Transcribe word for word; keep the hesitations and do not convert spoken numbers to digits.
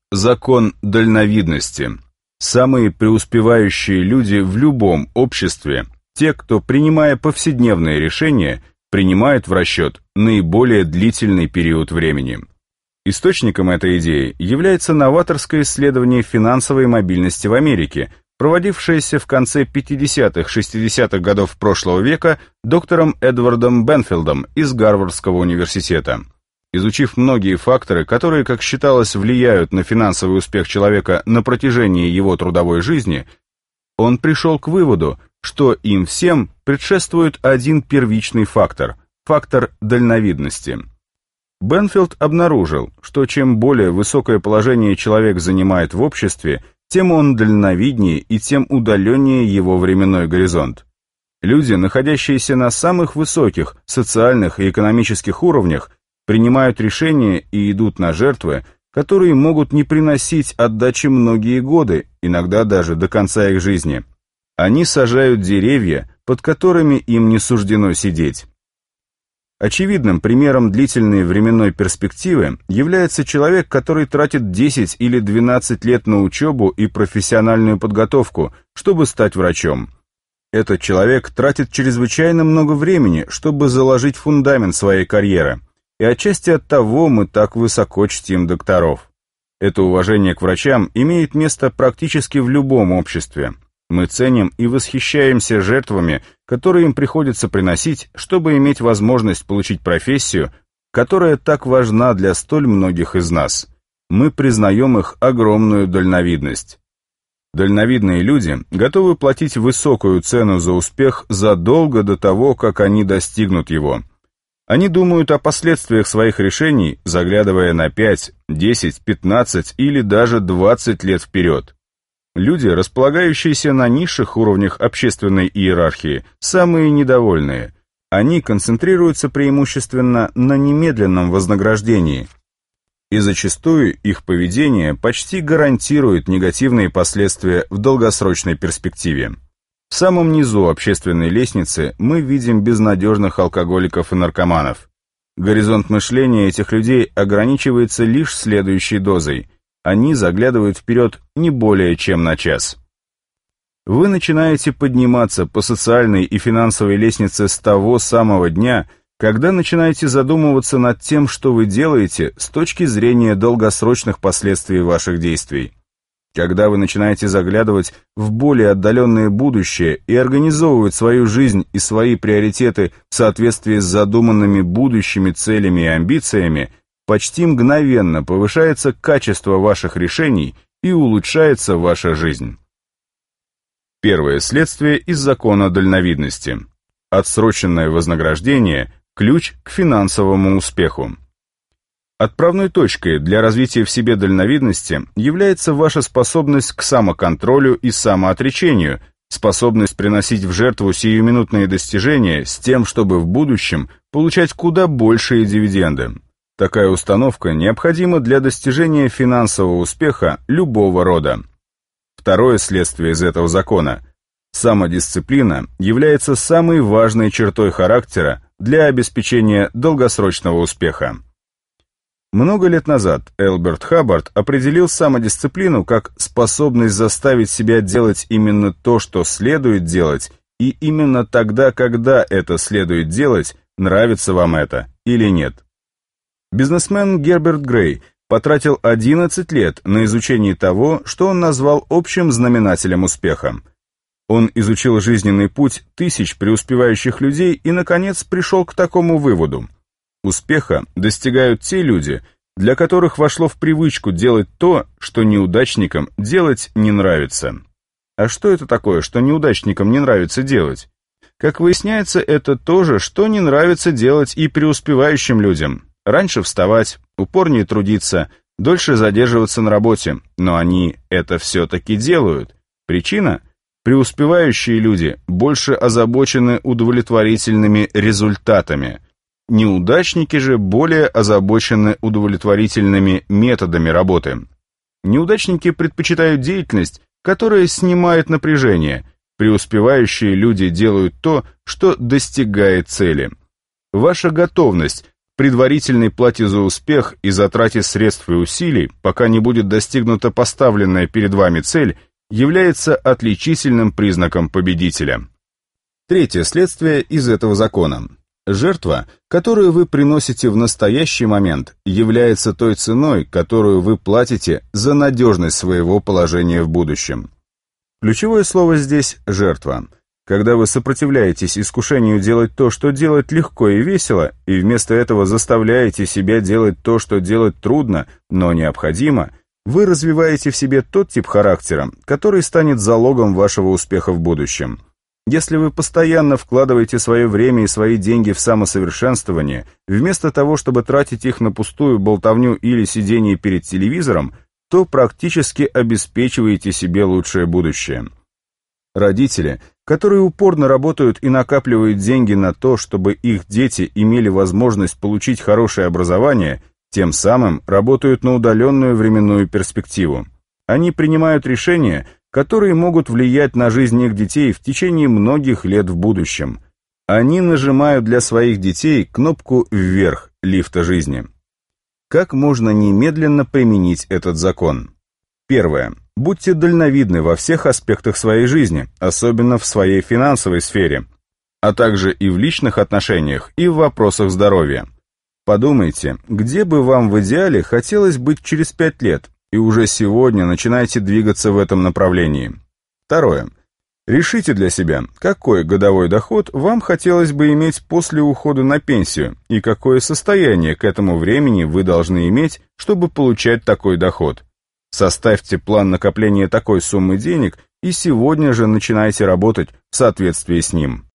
Закон дальновидности. Самые преуспевающие люди в любом обществе – те, кто, принимая повседневные решения, принимают в расчет наиболее длительный период времени. Источником этой идеи является новаторское исследование финансовой мобильности в Америке, проводившееся в конце пятидесятых-шестидесятых годов прошлого века доктором Эдвардом Бенфилдом из Гарвардского университета. Изучив многие факторы, которые, как считалось, влияют на финансовый успех человека на протяжении его трудовой жизни, он пришел к выводу, что им всем предшествует один первичный фактор – фактор дальновидности. Бенфилд обнаружил, что чем более высокое положение человек занимает в обществе, тем он дальновиднее и тем удаленнее его временной горизонт. Люди, находящиеся на самых высоких социальных и экономических уровнях, принимают решения и идут на жертвы, которые могут не приносить отдачи многие годы, иногда даже до конца их жизни. Они сажают деревья, под которыми им не суждено сидеть. Очевидным примером длительной временной перспективы является человек, который тратит десять или двенадцать лет на учебу и профессиональную подготовку, чтобы стать врачом. Этот человек тратит чрезвычайно много времени, чтобы заложить фундамент своей карьеры, и отчасти от того мы так высоко чтим докторов. Это уважение к врачам имеет место практически в любом обществе. Мы ценим и восхищаемся жертвами, которые им приходится приносить, чтобы иметь возможность получить профессию, которая так важна для столь многих из нас. Мы признаем их огромную дальновидность. Дальновидные люди готовы платить высокую цену за успех задолго до того, как они достигнут его. Они думают о последствиях своих решений, заглядывая на пять, десять, пятнадцать или даже двадцать лет вперед. Люди, располагающиеся на низших уровнях общественной иерархии, самые недовольные. Они концентрируются преимущественно на немедленном вознаграждении, и зачастую их поведение почти гарантирует негативные последствия в долгосрочной перспективе. В самом низу общественной лестницы мы видим безнадежных алкоголиков и наркоманов. Горизонт мышления этих людей ограничивается лишь следующей дозой. Они заглядывают вперед не более чем на час. Вы начинаете подниматься по социальной и финансовой лестнице с того самого дня, когда начинаете задумываться над тем, что вы делаете с точки зрения долгосрочных последствий ваших действий. Когда вы начинаете заглядывать в более отдаленное будущее и организовывать свою жизнь и свои приоритеты в соответствии с задуманными будущими целями и амбициями, почти мгновенно повышается качество ваших решений и улучшается ваша жизнь. Первое следствие из закона дальновидности. Отсроченное вознаграждение – ключ к финансовому успеху. Отправной точкой для развития в себе дальновидности является ваша способность к самоконтролю и самоотречению, способность приносить в жертву сиюминутные достижения с тем, чтобы в будущем получать куда большие дивиденды. Такая установка необходима для достижения финансового успеха любого рода. Второе следствие из этого закона. Самодисциплина является самой важной чертой характера для обеспечения долгосрочного успеха. Много лет назад Элберт Хаббард определил самодисциплину как способность заставить себя делать именно то, что следует делать, и именно тогда, когда это следует делать, нравится вам это или нет. Бизнесмен Герберт Грей потратил одиннадцать лет на изучение того, что он назвал общим знаменателем успеха. Он изучил жизненный путь тысяч преуспевающих людей и, наконец, пришел к такому выводу. Успеха достигают те люди, для которых вошло в привычку делать то, что неудачникам делать не нравится. А что это такое, что неудачникам не нравится делать? Как выясняется, это то же, что не нравится делать и преуспевающим людям. Раньше вставать, упорнее трудиться, дольше задерживаться на работе, но они это все-таки делают. Причина? Преуспевающие люди больше озабочены удовлетворительными результатами. Неудачники же более озабочены удовлетворительными методами работы. Неудачники предпочитают деятельность, которая снимает напряжение. Преуспевающие люди делают то, что достигает цели. Ваша готовность предварительной плате за успех и затрате средств и усилий, пока не будет достигнута поставленная перед вами цель, является отличительным признаком победителя. Третье следствие из этого закона. Жертва, которую вы приносите в настоящий момент, является той ценой, которую вы платите за надежность своего положения в будущем. Ключевое слово здесь «жертва». Когда вы сопротивляетесь искушению делать то, что делать легко и весело, и вместо этого заставляете себя делать то, что делать трудно, но необходимо, вы развиваете в себе тот тип характера, который станет залогом вашего успеха в будущем. Если вы постоянно вкладываете свое время и свои деньги в самосовершенствование, вместо того, чтобы тратить их на пустую болтовню или сидение перед телевизором, то практически обеспечиваете себе лучшее будущее. Родители, которые упорно работают и накапливают деньги на то, чтобы их дети имели возможность получить хорошее образование, тем самым работают на удаленную временную перспективу. Они принимают решения, которые могут влиять на жизнь их детей в течение многих лет в будущем. Они нажимают для своих детей кнопку «Вверх» лифта жизни. Как можно немедленно применить этот закон? Первое. Будьте дальновидны во всех аспектах своей жизни, особенно в своей финансовой сфере, а также и в личных отношениях, и в вопросах здоровья. Подумайте, где бы вам в идеале хотелось быть через пять лет, и уже сегодня начинайте двигаться в этом направлении. Второе. Решите для себя, какой годовой доход вам хотелось бы иметь после ухода на пенсию, и какое состояние к этому времени вы должны иметь, чтобы получать такой доход. Составьте план накопления такой суммы денег и сегодня же начинайте работать в соответствии с ним.